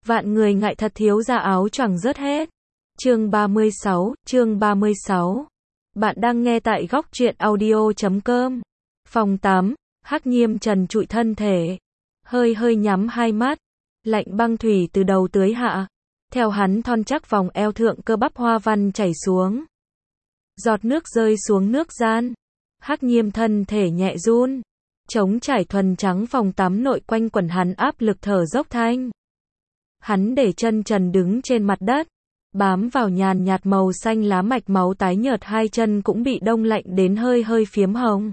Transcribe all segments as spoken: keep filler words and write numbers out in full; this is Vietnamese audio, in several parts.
Vạn người ngại thật thiếu gia áo choàng rớt hết. Chương ba mươi sáu, chương ba mươi sáu. Bạn đang nghe tại góc truyện audio chấm com. Phòng tám, Hắc Nhiêm trần trụi thân thể, hơi hơi nhắm hai mắt, lạnh băng thủy từ đầu tới hạ, theo hắn thon chắc vòng eo thượng cơ bắp hoa văn chảy xuống. Giọt nước rơi xuống nước gian, Hắc Nhiêm thân thể nhẹ run, trống trải thuần trắng phòng tắm nội quanh quẩn hắn áp lực thở dốc thanh. Hắn để chân trần đứng trên mặt đất, bám vào nhàn nhạt màu xanh lá mạch máu tái nhợt, hai chân cũng bị đông lạnh đến hơi hơi phiếm hồng.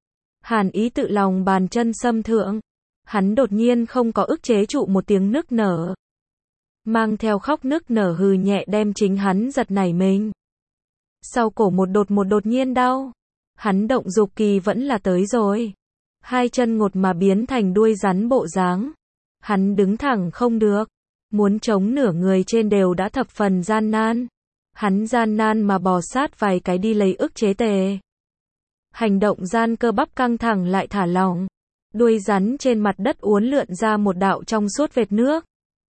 Hàn ý tự lòng bàn chân xâm thượng, hắn đột nhiên không có ức chế trụ một tiếng nức nở. Mang theo khóc nức nở hừ nhẹ đem chính hắn giật nảy mình. Sau cổ một đột một đột nhiên đau, hắn động dục kỳ vẫn là tới rồi. Hai chân ngột mà biến thành đuôi rắn bộ dáng. Hắn đứng thẳng không được, muốn chống nửa người trên đều đã thập phần gian nan. Hắn gian nan mà bò sát vài cái đi lấy ức chế tề. Hành động gian cơ bắp căng thẳng lại thả lỏng. Đuôi rắn trên mặt đất uốn lượn ra một đạo trong suốt vệt nước.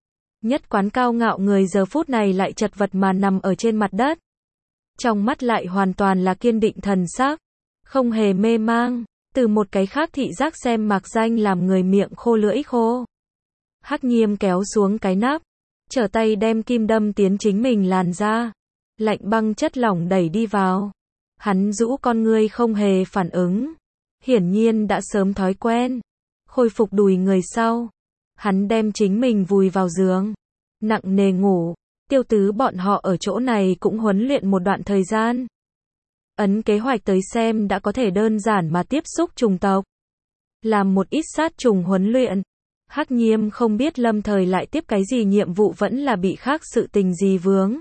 Nhất quán cao ngạo người giờ phút này lại chật vật mà nằm ở trên mặt đất. Trong mắt lại hoàn toàn là kiên định thần sắc, không hề mê mang. Từ một cái khác thị giác xem mạc danh làm người miệng khô lưỡi khô. Hắc Nhiêm kéo xuống cái nắp, trở tay đem kim đâm tiến chính mình làn da. Lạnh băng chất lỏng đẩy đi vào. Hắn rũ con ngươi không hề phản ứng. Hiển nhiên đã sớm thói quen. Khôi phục đùi người sau. Hắn đem chính mình vùi vào giường. Nặng nề ngủ. Tiêu tứ bọn họ ở chỗ này cũng huấn luyện một đoạn thời gian. Ấn kế hoạch tới xem đã có thể đơn giản mà tiếp xúc trùng tộc. Làm một ít sát trùng huấn luyện. Hắc Nhiêm không biết lâm thời lại tiếp cái gì nhiệm vụ, vẫn là bị khác sự tình gì vướng.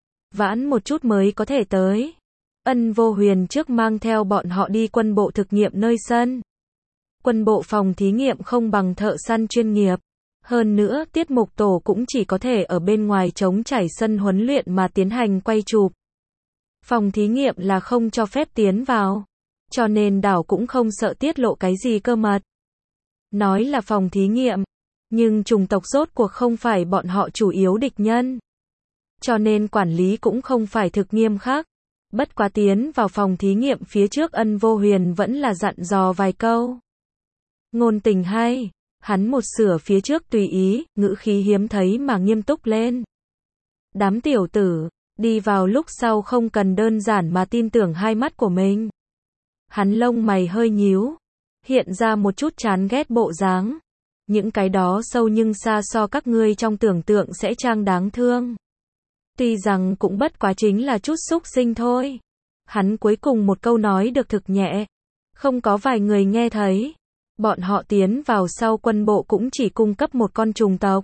Vãn một chút mới có thể tới. Ân Vô Huyền trước mang theo bọn họ đi quân bộ thực nghiệm nơi sân. Quân bộ phòng thí nghiệm không bằng thợ săn chuyên nghiệp. Hơn nữa tiết mục tổ cũng chỉ có thể ở bên ngoài trống trải sân huấn luyện mà tiến hành quay chụp. Phòng thí nghiệm là không cho phép tiến vào. Cho nên đảo cũng không sợ tiết lộ cái gì cơ mật. Nói là phòng thí nghiệm, nhưng chủng tộc rốt cuộc không phải bọn họ chủ yếu địch nhân. Cho nên quản lý cũng không phải thực nghiêm khắc. Bất quá tiến vào phòng thí nghiệm phía trước Ân Vô Huyền vẫn là dặn dò vài câu. Ngôn tình hay, hắn một sửa phía trước tùy ý, ngữ khí hiếm thấy mà nghiêm túc lên. Đám tiểu tử, đi vào lúc sau không cần đơn giản mà tin tưởng hai mắt của mình. Hắn lông mày hơi nhíu, hiện ra một chút chán ghét bộ dáng. Những cái đó sâu nhưng xa so các ngươi trong tưởng tượng sẽ trang đáng thương. Tuy rằng cũng bất quá chính là chút xúc sinh thôi. Hắn cuối cùng một câu nói được thực nhẹ. Không có vài người nghe thấy. Bọn họ tiến vào sau quân bộ cũng chỉ cung cấp một con trùng tộc.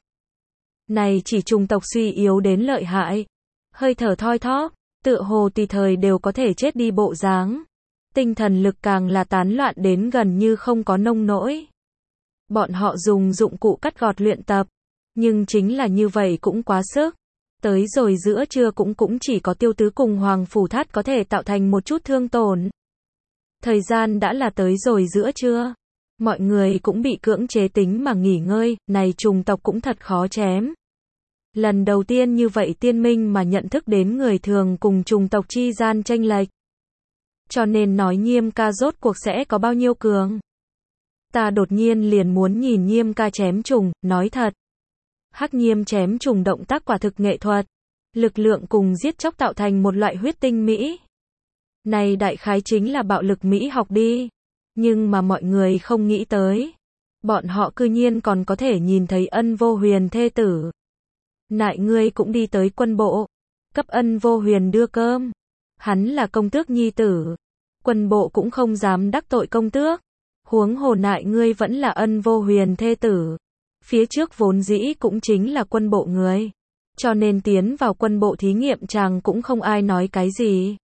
Này chỉ trùng tộc suy yếu đến lợi hại. Hơi thở thoi thóp, tựa hồ tùy thời đều có thể chết đi bộ dáng. Tinh thần lực càng là tán loạn đến gần như không có nông nỗi. Bọn họ dùng dụng cụ cắt gọt luyện tập. Nhưng chính là như vậy cũng quá sức. Tới rồi giữa trưa cũng cũng chỉ có Tiêu Tứ cùng Hoàng Phủ Thát có thể tạo thành một chút thương tổn. Thời gian đã là tới rồi giữa trưa. Mọi người cũng bị cưỡng chế tính mà nghỉ ngơi, này trùng tộc cũng thật khó chém. Lần đầu tiên như vậy tiên minh mà nhận thức đến người thường cùng trùng tộc chi gian chênh lệch. Cho nên nói Nhiêm ca rốt cuộc sẽ có bao nhiêu cường. Ta đột nhiên liền muốn nhìn Nhiêm ca chém trùng, nói thật. Hắc Nhiêm chém trùng động tác quả thực nghệ thuật. Lực lượng cùng giết chóc tạo thành một loại huyết tinh mỹ. Này đại khái chính là bạo lực mỹ học đi. Nhưng mà mọi người không nghĩ tới. Bọn họ cư nhiên còn có thể nhìn thấy Ân Vô Huyền thê tử. Nại ngươi cũng đi tới quân bộ. Cấp Ân Vô Huyền đưa cơm. Hắn là công tước nhi tử. Quân bộ cũng không dám đắc tội công tước. Huống hồ nại ngươi vẫn là Ân Vô Huyền thê tử. Phía trước vốn dĩ cũng chính là quân bộ người. Cho nên tiến vào quân bộ thí nghiệm chàng cũng không ai nói cái gì.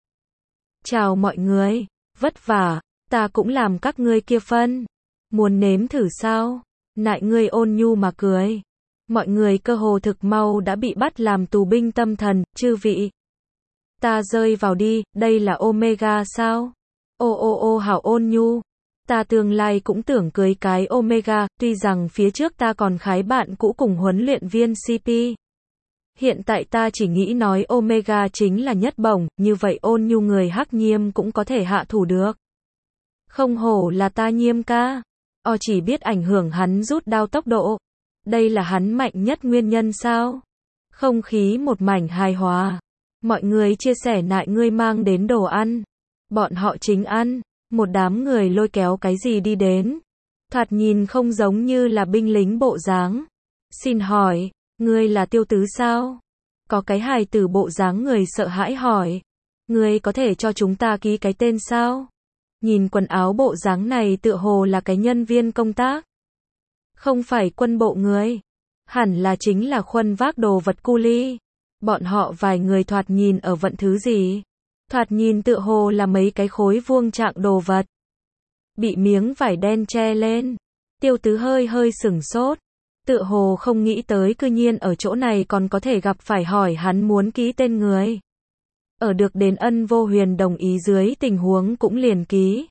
Chào mọi người. Vất vả. Ta cũng làm các ngươi kia phân. Muốn nếm thử sao? Nại ngươi ôn nhu mà cười. Mọi người cơ hồ thực mau đã bị bắt làm tù binh tâm thần, chư vị. Ta rơi vào đi, đây là Omega sao? Ô ô ô hảo ôn nhu. Ta tương lai cũng tưởng cưới cái Omega, tuy rằng phía trước ta còn khái bạn cũ cùng huấn luyện viên xê pê. Hiện tại ta chỉ nghĩ nói Omega chính là nhất bổng, như vậy Ôn Nhu người Hắc Nhiêm cũng có thể hạ thủ được. Không hổ là ta Nhiêm ca. O chỉ biết ảnh hưởng hắn rút đao tốc độ. Đây là hắn mạnh nhất nguyên nhân sao? Không khí một mảnh hài hòa. Mọi người chia sẻ nại ngươi mang đến đồ ăn. Bọn họ chính ăn. Một đám người lôi kéo cái gì đi đến. Thoạt nhìn không giống như là binh lính bộ dáng. Xin hỏi, ngươi là Tiêu Tứ sao? Có cái hài tử bộ dáng người sợ hãi hỏi. Ngươi có thể cho chúng ta ký cái tên sao? Nhìn quần áo bộ dáng này tựa hồ là cái nhân viên công tác. Không phải quân bộ người. Hẳn là chính là khuân vác đồ vật cu ly. Bọn họ vài người thoạt nhìn ở vận thứ gì? Thoạt nhìn tựa hồ là mấy cái khối vuông trạng đồ vật. Bị miếng vải đen che lên. Tiêu Tứ hơi hơi sửng sốt. Tựa hồ không nghĩ tới cư nhiên ở chỗ này còn có thể gặp phải hỏi hắn muốn ký tên người. Ở được đến Ân Vô Huyền đồng ý dưới tình huống cũng liền ký.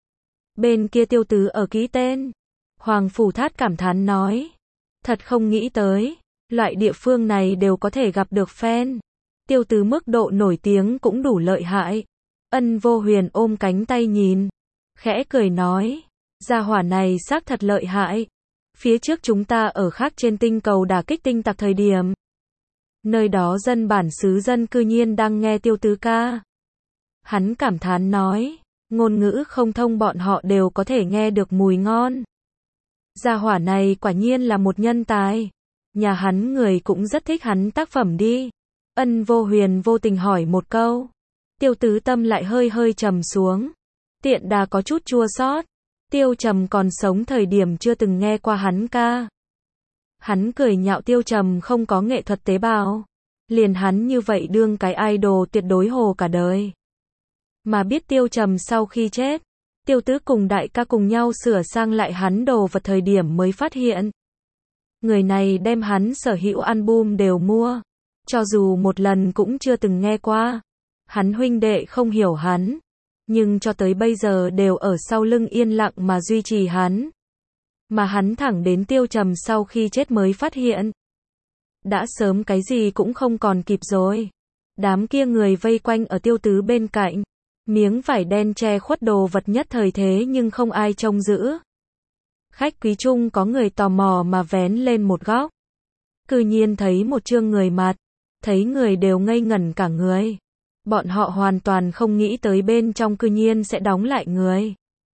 Bên kia Tiêu Tứ ở ký tên. Hoàng Phủ Thát cảm thán nói. Thật không nghĩ tới. Loại địa phương này đều có thể gặp được fan. Tiêu Tứ mức độ nổi tiếng cũng đủ lợi hại. Ân Vô Huyền ôm cánh tay nhìn. Khẽ cười nói. Gia hỏa này xác thật lợi hại. Phía trước chúng ta ở khác trên tinh cầu đả kích tinh tặc thời điểm. Nơi đó dân bản xứ dân cư nhiên đang nghe Tiêu Tứ ca. Hắn cảm thán nói. Ngôn ngữ không thông bọn họ đều có thể nghe được mùi ngon. Gia hỏa này quả nhiên là một nhân tài. Nhà hắn người cũng rất thích hắn tác phẩm đi. Ân Vô Huyền vô tình hỏi một câu. Tiêu Tứ tâm lại hơi hơi trầm xuống. Tiện đà có chút chua xót. Tiêu Trầm còn sống thời điểm chưa từng nghe qua hắn ca. Hắn cười nhạo Tiêu Trầm không có nghệ thuật tế bào. Liền hắn như vậy đương cái idol tuyệt đối hồ cả đời. Mà biết Tiêu Trầm sau khi chết, Tiêu Tứ cùng đại ca cùng nhau sửa sang lại hắn đồ vật thời điểm mới phát hiện. Người này đem hắn sở hữu album đều mua. Cho dù một lần cũng chưa từng nghe qua. Hắn huynh đệ không hiểu hắn. Nhưng cho tới bây giờ đều ở sau lưng yên lặng mà duy trì hắn. Mà hắn thẳng đến Tiêu Trầm sau khi chết mới phát hiện. Đã sớm cái gì cũng không còn kịp rồi. Đám kia người vây quanh ở Tiêu Tứ bên cạnh. Miếng vải đen che khuất đồ vật nhất thời thế nhưng không ai trông giữ. Khách quý chung có người tò mò mà vén lên một góc. Cư nhiên thấy một chương người mặt. Thấy người đều ngây ngẩn cả người. Bọn họ hoàn toàn không nghĩ tới bên trong cư nhiên sẽ đóng lại người.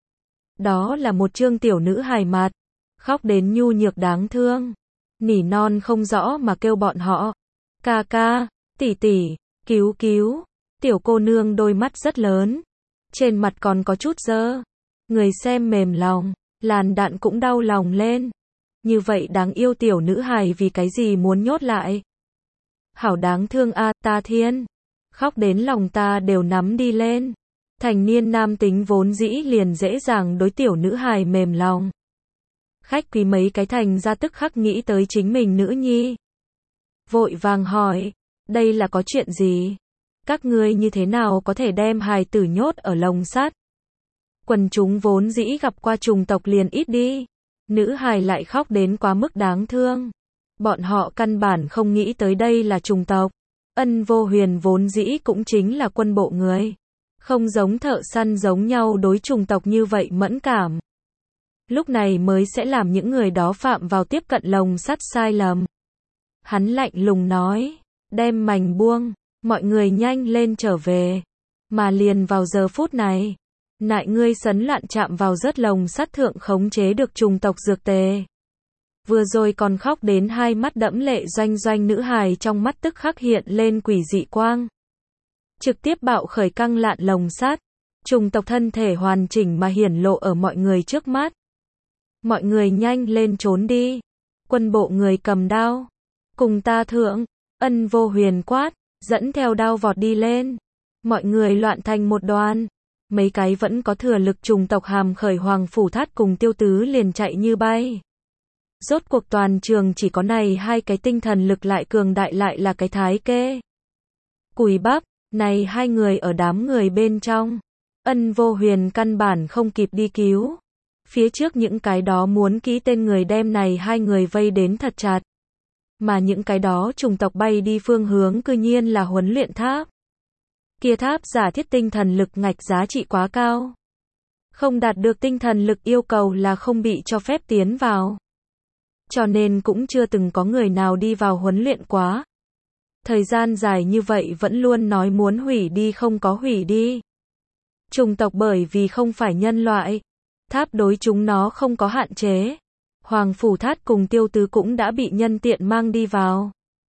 Đó là một chương tiểu nữ hài mặt. Khóc đến nhu nhược đáng thương. Nỉ non không rõ mà kêu bọn họ. Ca ca, tỷ tỷ, cứu cứu. Tiểu cô nương đôi mắt rất lớn. Trên mặt còn có chút dơ. Người xem mềm lòng. Làn đạn cũng đau lòng lên. Như vậy đáng yêu tiểu nữ hài vì cái gì muốn nhốt lại. Hảo đáng thương a, ta thiên. Khóc đến lòng ta đều nắm đi lên. Thành niên nam tính vốn dĩ liền dễ dàng đối tiểu nữ hài mềm lòng. Khách quý mấy cái thành ra tức khắc nghĩ tới chính mình nữ nhi. Vội vàng hỏi, đây là có chuyện gì? Các ngươi như thế nào có thể đem hài tử nhốt ở lồng sắt? Quần chúng vốn dĩ gặp qua trùng tộc liền ít đi. Nữ hài lại khóc đến quá mức đáng thương. Bọn họ căn bản không nghĩ tới đây là trùng tộc. Ân Vô Huyền vốn dĩ cũng chính là quân bộ người. Không giống thợ săn giống nhau đối trùng tộc như vậy mẫn cảm. Lúc này mới sẽ làm những người đó phạm vào tiếp cận lồng sắt sai lầm. Hắn lạnh lùng nói, đem mảnh buông, mọi người nhanh lên trở về. Mà liền vào giờ phút này, nại ngươi sấn loạn chạm vào rớt lồng sắt thượng khống chế được trùng tộc dược tề. Vừa rồi còn khóc đến hai mắt đẫm lệ doanh doanh nữ hài trong mắt tức khắc hiện lên quỷ dị quang. Trực tiếp bạo khởi căng lạn lồng sắt. Trùng tộc thân thể hoàn chỉnh mà hiển lộ ở mọi người trước mắt. Mọi người nhanh lên trốn đi. Quân bộ người cầm đao. Cùng ta thượng. Ân Vô Huyền quát. Dẫn theo đao vọt đi lên. Mọi người loạn thành một đoàn. Mấy cái vẫn có thừa lực trùng tộc hàm khởi Hoàng Phủ Thát cùng Tiêu Tứ liền chạy như bay. Rốt cuộc toàn trường chỉ có này hai cái tinh thần lực lại cường đại lại là cái thái kê. Cùi bắp, này hai người ở đám người bên trong. Ân Vô Huyền căn bản không kịp đi cứu. Phía trước những cái đó muốn ký tên người đem này hai người vây đến thật chặt. Mà những cái đó chủng tộc bay đi phương hướng cư nhiên là huấn luyện tháp. Kia tháp giả thiết tinh thần lực ngạch giá trị quá cao. Không đạt được tinh thần lực yêu cầu là không bị cho phép tiến vào. Cho nên cũng chưa từng có người nào đi vào huấn luyện quá. Thời gian dài như vậy vẫn luôn nói muốn hủy đi không có hủy đi. Chủng tộc bởi vì không phải nhân loại. Tháp đối chúng nó không có hạn chế. Hoàng Phủ Thát cùng Tiêu Tứ cũng đã bị nhân tiện mang đi vào.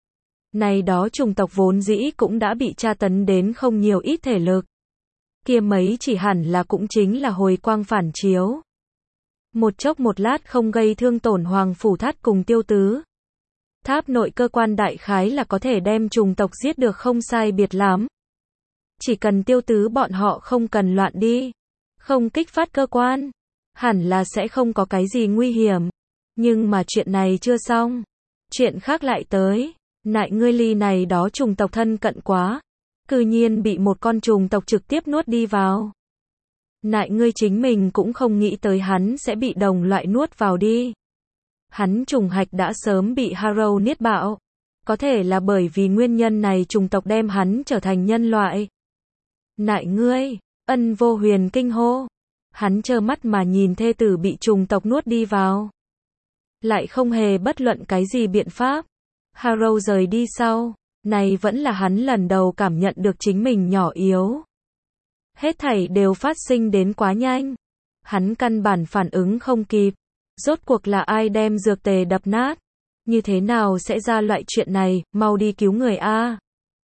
Này đó chủng tộc vốn dĩ cũng đã bị tra tấn đến không nhiều ít thể lực. Kia mấy chỉ hẳn là cũng chính là hồi quang phản chiếu. Một chốc một lát không gây thương tổn Hoàng Phủ Thát cùng Tiêu Tứ. Tháp nội cơ quan đại khái là có thể đem chủng tộc giết được không sai biệt lắm. Chỉ cần Tiêu Tứ bọn họ không cần loạn đi. Không kích phát cơ quan. Hẳn là sẽ không có cái gì nguy hiểm. Nhưng mà chuyện này chưa xong. Chuyện khác lại tới. Nại ngươi ly này đó chủng tộc thân cận quá. Cư nhiên bị một con trùng tộc trực tiếp nuốt đi vào. Nại ngươi chính mình cũng không nghĩ tới hắn sẽ bị đồng loại nuốt vào đi. Hắn trùng hạch đã sớm bị Harrow niết bạo. Có thể là bởi vì nguyên nhân này trùng tộc đem hắn trở thành nhân loại. Nại ngươi, Ân Vô Huyền kinh hô. Hắn trơ mắt mà nhìn thê tử bị trùng tộc nuốt đi vào. Lại không hề bất luận cái gì biện pháp. Harrow rời đi sau. Này vẫn là hắn lần đầu cảm nhận được chính mình nhỏ yếu. Hết thảy đều phát sinh đến quá nhanh. Hắn căn bản phản ứng không kịp. Rốt cuộc là ai đem dược tề đập nát? Như thế nào sẽ ra loại chuyện này, mau đi cứu người a.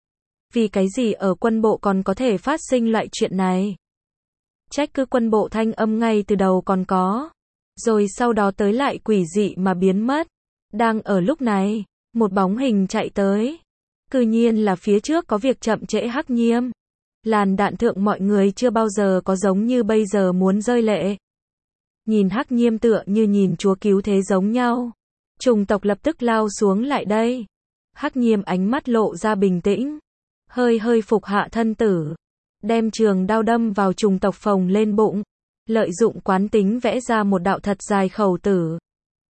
Vì cái gì ở quân bộ còn có thể phát sinh loại chuyện này? Trách cứ quân bộ thanh âm ngay từ đầu còn có. Rồi sau đó tới lại quỷ dị mà biến mất. Đang ở lúc này, một bóng hình chạy tới. Cư nhiên là phía trước có việc chậm trễ Hắc Nhiêm. Làn đạn thượng mọi người chưa bao giờ có giống như bây giờ muốn rơi lệ. Nhìn Hắc Nhiêm tựa như nhìn chúa cứu thế giống nhau. Trùng tộc lập tức lao xuống lại đây. Hắc Nhiêm ánh mắt lộ ra bình tĩnh. Hơi hơi phục hạ thân tử. Đem trường đao đâm vào trùng tộc phồng lên bụng. Lợi dụng quán tính vẽ ra một đạo thật dài khẩu tử.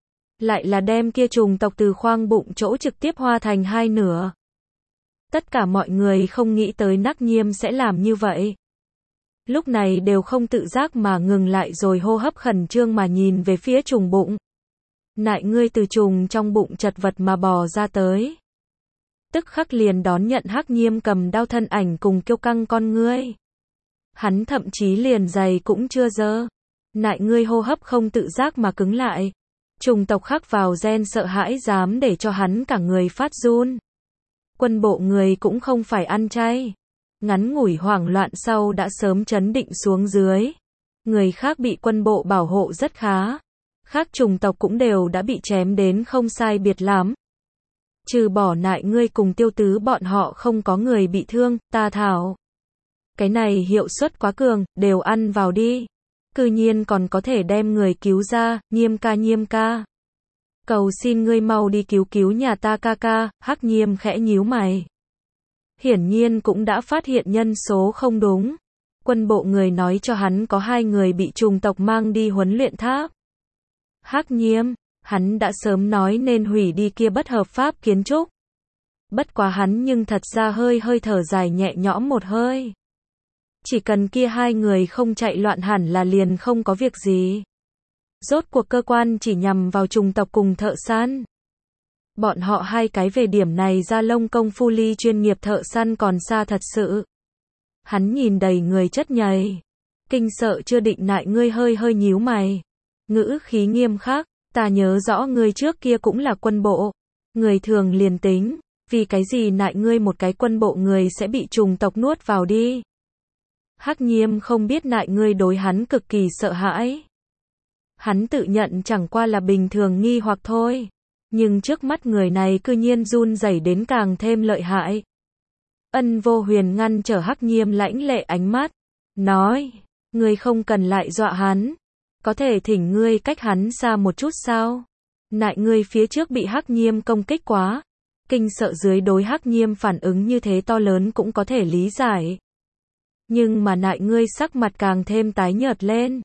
Lại là đem kia trùng tộc từ khoang bụng chỗ trực tiếp hoa thành hai nửa. Tất cả mọi người không nghĩ tới Hắc Nhiêm sẽ làm như vậy. Lúc này đều không tự giác mà ngừng lại rồi hô hấp khẩn trương mà nhìn về phía trùng bụng. Nại ngươi từ trùng trong bụng chật vật mà bò ra tới. Tức khắc liền đón nhận Hắc Nhiêm cầm đao thân ảnh cùng kiêu căng con ngươi. Hắn thậm chí liền giày cũng chưa dơ. Nại ngươi hô hấp không tự giác mà cứng lại. Trùng tộc khắc vào gen sợ hãi dám để cho hắn cả người phát run. Quân bộ người cũng không phải ăn chay. Ngắn ngủi hoảng loạn sau đã sớm chấn định xuống dưới. Người khác bị quân bộ bảo hộ rất khá. Khác chủng tộc cũng đều đã bị chém đến không sai biệt lắm. Trừ bỏ nại ngươi cùng Tiêu Tứ bọn họ không có người bị thương, ta thảo. Cái này hiệu suất quá cường, đều ăn vào đi. Cư nhiên còn có thể đem người cứu ra, Nhiêm ca Nhiêm ca. Cầu xin ngươi mau đi cứu cứu nhà ta ca ca, Hắc Nhiêm khẽ nhíu mày. Hiển nhiên cũng đã phát hiện nhân số không đúng. Quân bộ người nói cho hắn có hai người bị trùng tộc mang đi huấn luyện tháp. Hắc Nhiêm, hắn đã sớm nói nên hủy đi kia bất hợp pháp kiến trúc. Bất quá hắn nhưng thật ra hơi hơi thở dài nhẹ nhõm một hơi. Chỉ cần kia hai người không chạy loạn hẳn là liền không có việc gì. Rốt cuộc cơ quan chỉ nhằm vào trùng tộc cùng thợ săn. Bọn họ hai cái về điểm này ra lông công phu ly chuyên nghiệp thợ săn còn xa thật sự. Hắn nhìn đầy người chất nhầy. Kinh sợ chưa định nại ngươi hơi hơi nhíu mày. Ngữ khí nghiêm khắc, ta nhớ rõ ngươi trước kia cũng là quân bộ. Người thường liền tính, vì cái gì nại ngươi một cái quân bộ người sẽ bị trùng tộc nuốt vào đi. Hắc Nhiêm không biết nại ngươi đối hắn cực kỳ sợ hãi. Hắn tự nhận chẳng qua là bình thường nghi hoặc thôi. Nhưng trước mắt người này cư nhiên run rẩy đến càng thêm lợi hại. Ân Vô Huyền ngăn trở Hắc Nhiêm lãnh lệ ánh mắt. Nói, ngươi không cần lại dọa hắn. Có thể thỉnh ngươi cách hắn xa một chút sao? Nại ngươi phía trước bị Hắc Nhiêm công kích quá. Kinh sợ dưới đối Hắc Nhiêm phản ứng như thế to lớn cũng có thể lý giải. Nhưng mà nại ngươi sắc mặt càng thêm tái nhợt lên.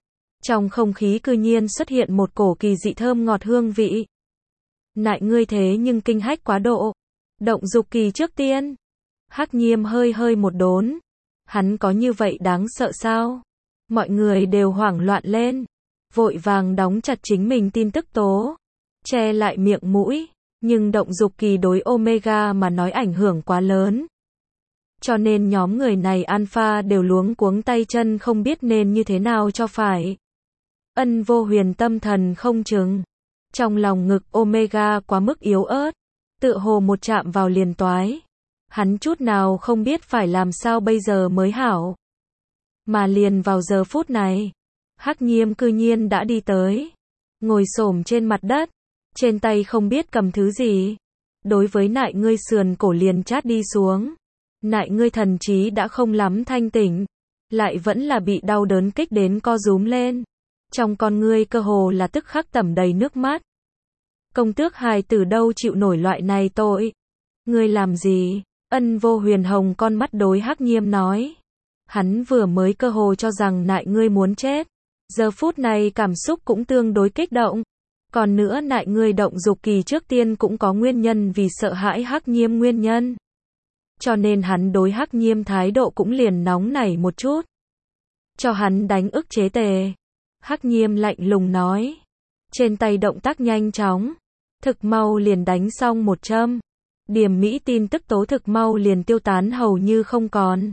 Trong không khí cư nhiên xuất hiện một cổ kỳ dị thơm ngọt hương vị. Nại ngươi thế nhưng kinh hách quá độ. Động dục kỳ trước tiên. Hắc Nhiêm hơi hơi một đốn. Hắn có như vậy đáng sợ sao? Mọi người đều hoảng loạn lên. Vội vàng đóng chặt chính mình tin tức tố. Che lại miệng mũi. Nhưng động dục kỳ đối Omega mà nói ảnh hưởng quá lớn. Cho nên nhóm người này alpha đều luống cuống tay chân không biết nên như thế nào cho phải. Ân Vô Huyền tâm thần không chừng. Trong lòng ngực Omega quá mức yếu ớt. Tựa hồ một chạm vào liền toái. Hắn chút nào không biết phải làm sao bây giờ mới hảo. Mà liền vào giờ phút này. Hắc Nhiêm cư nhiên đã đi tới. Ngồi xổm trên mặt đất. Trên tay không biết cầm thứ gì. Đối với nại ngươi sườn cổ liền chát đi xuống. Nại ngươi thần trí đã không lắm thanh tỉnh. Lại vẫn là bị đau đớn kích đến co rúm lên. Trong con ngươi cơ hồ là tức khắc tẩm đầy nước mắt. Công tước hài tử đâu chịu nổi loại này tội. Ngươi làm gì? Ân Vô Huyền hồng con mắt đối Hắc Nhiêm nói. Hắn vừa mới cơ hồ cho rằng nại ngươi muốn chết. Giờ phút này cảm xúc cũng tương đối kích động. Còn nữa nại ngươi động dục kỳ trước tiên cũng có nguyên nhân vì sợ hãi Hắc Nhiêm nguyên nhân. Cho nên hắn đối Hắc Nhiêm thái độ cũng liền nóng nảy một chút. Cho hắn đánh ức chế tề. Hắc Nhiêm lạnh lùng nói. Trên tay động tác nhanh chóng. Thực mau liền đánh xong một châm. Điểm mỹ tin tức tố thực mau liền tiêu tán hầu như không còn.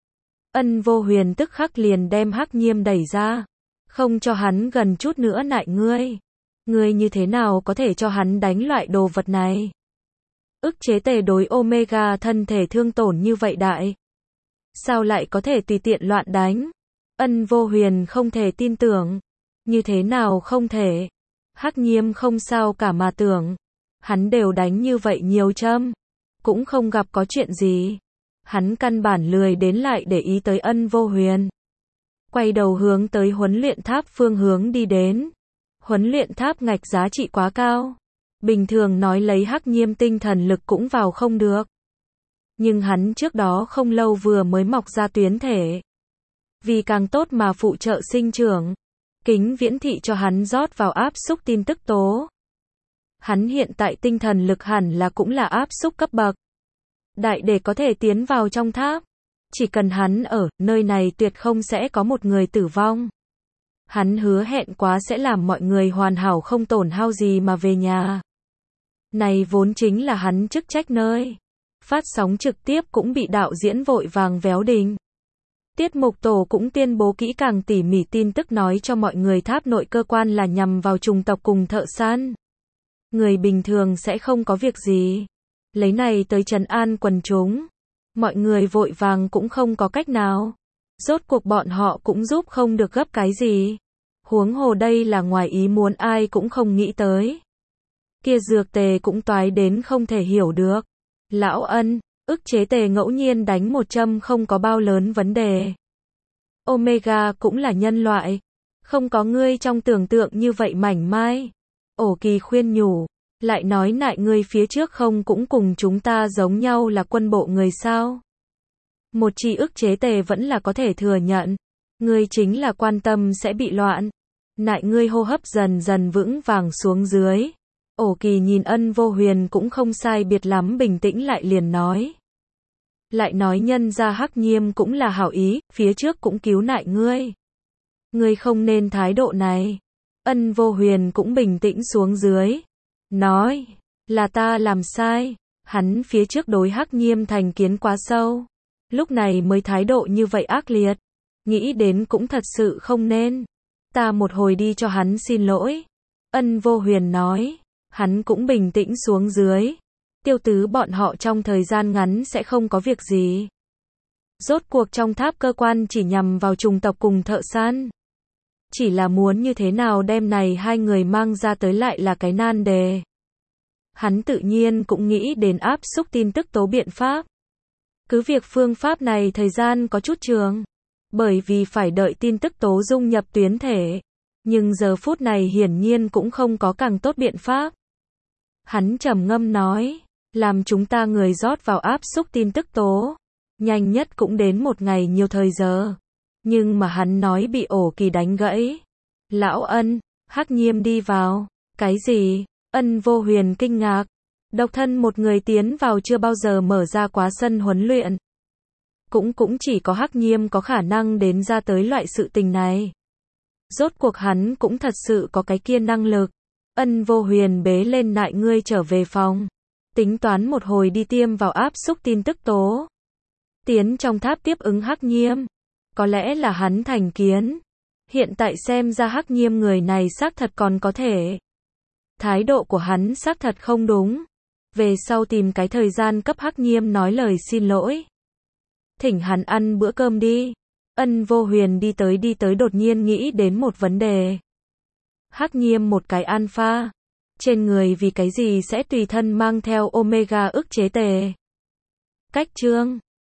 Ân Vô Huyền tức khắc liền đem Hắc Nhiêm đẩy ra. Không cho hắn gần chút nữa nại ngươi. Ngươi như thế nào có thể cho hắn đánh loại đồ vật này? Ức chế tề đối Omega thân thể thương tổn như vậy đại. Sao lại có thể tùy tiện loạn đánh? Ân Vô Huyền không thể tin tưởng. Như thế nào không thể? Hắc Nhiêm không sao cả mà tưởng. Hắn đều đánh như vậy nhiều châm. Cũng không gặp có chuyện gì. Hắn căn bản lười đến lại để ý tới Ân Vô Huyền. Quay đầu hướng tới huấn luyện tháp phương hướng đi đến. Huấn luyện tháp ngạch giá trị quá cao. Bình thường nói lấy Hắc Nhiêm tinh thần lực cũng vào không được. Nhưng hắn trước đó không lâu vừa mới mọc ra tuyến thể. Vì càng tốt mà phụ trợ sinh trưởng. Kính viễn thị cho hắn rót vào áp xúc tin tức tố. Hắn hiện tại tinh thần lực hẳn là cũng là áp xúc cấp bậc. Đại để có thể tiến vào trong tháp. Chỉ cần hắn ở nơi này tuyệt không sẽ có một người tử vong. Hắn hứa hẹn quá sẽ làm mọi người hoàn hảo không tổn hao gì mà về nhà. Này vốn chính là hắn chức trách nơi. Phát sóng trực tiếp cũng bị đạo diễn vội vàng véo đình. Tiết mục tổ cũng tuyên bố kỹ càng tỉ mỉ tin tức nói cho mọi người tháp nội cơ quan là nhằm vào chủng tộc cùng thợ săn. Người bình thường sẽ không có việc gì. Lấy này tới trấn an quần chúng. Mọi người vội vàng cũng không có cách nào. Rốt cuộc bọn họ cũng giúp không được gấp cái gì. Huống hồ đây là ngoài ý muốn ai cũng không nghĩ tới. Kia dược tề cũng toái đến không thể hiểu được. Lão Ân, ức chế tề ngẫu nhiên đánh một châm không có bao lớn vấn đề. Omega cũng là nhân loại. Không có ngươi trong tưởng tượng như vậy mảnh mai. Ổ Kỳ khuyên nhủ. Lại nói nại ngươi phía trước không cũng cùng chúng ta giống nhau là quân bộ người sao. Một chi ức chế tề vẫn là có thể thừa nhận. Ngươi chính là quan tâm sẽ bị loạn. Nại ngươi hô hấp dần dần vững vàng xuống dưới. Ổ Kỳ nhìn Ân Vô Huyền cũng không sai biệt lắm bình tĩnh lại liền nói. Lại nói nhân ra Hắc Nhiêm cũng là hảo ý, phía trước cũng cứu nại ngươi. Ngươi không nên thái độ này. Ân Vô Huyền cũng bình tĩnh xuống dưới. Nói, là ta làm sai. Hắn phía trước đối Hắc Nhiêm thành kiến quá sâu. Lúc này mới thái độ như vậy ác liệt. Nghĩ đến cũng thật sự không nên. Ta một hồi đi cho hắn xin lỗi. Ân Vô Huyền nói. Hắn cũng bình tĩnh xuống dưới. Tiêu tứ bọn họ trong thời gian ngắn sẽ không có việc gì. Rốt cuộc trong tháp cơ quan chỉ nhằm vào chủng tộc cùng thợ săn. Chỉ là muốn như thế nào đem này hai người mang ra tới lại là cái nan đề. Hắn tự nhiên cũng nghĩ đến áp xúc tin tức tố biện pháp. Cứ việc phương pháp này thời gian có chút trường. Bởi vì phải đợi tin tức tố dung nhập tuyến thể. Nhưng giờ phút này hiển nhiên cũng không có càng tốt biện pháp. Hắn trầm ngâm nói. Làm chúng ta người rót vào áp xúc tin tức tố. Nhanh nhất cũng đến một ngày nhiều thời giờ. Nhưng mà hắn nói bị Ổ Kỳ đánh gãy. Lão Ân, Hắc Nhiêm đi vào. Cái gì? Ân Vô Huyền kinh ngạc. Độc thân một người tiến vào chưa bao giờ mở ra quá sân huấn luyện. Cũng cũng chỉ có Hắc Nhiêm có khả năng đến ra tới loại sự tình này. Rốt cuộc hắn cũng thật sự có cái kia năng lực. Ân Vô Huyền bế lên nại ngươi trở về phòng. Tính toán một hồi đi tiêm vào áp xúc tin tức tố. Tiến trong tháp tiếp ứng Hắc Nhiêm. Có lẽ là hắn thành kiến. Hiện tại xem ra Hắc Nhiêm người này xác thật còn có thể. Thái độ của hắn xác thật không đúng. Về sau tìm cái thời gian cấp Hắc Nhiêm nói lời xin lỗi. Thỉnh hắn ăn bữa cơm đi. Ân Vô Huyền đi tới đi tới đột nhiên nghĩ đến một vấn đề. Hắc Nhiêm một cái alpha. Trên người vì cái gì sẽ tùy thân mang theo omega ức chế tề. Cách chương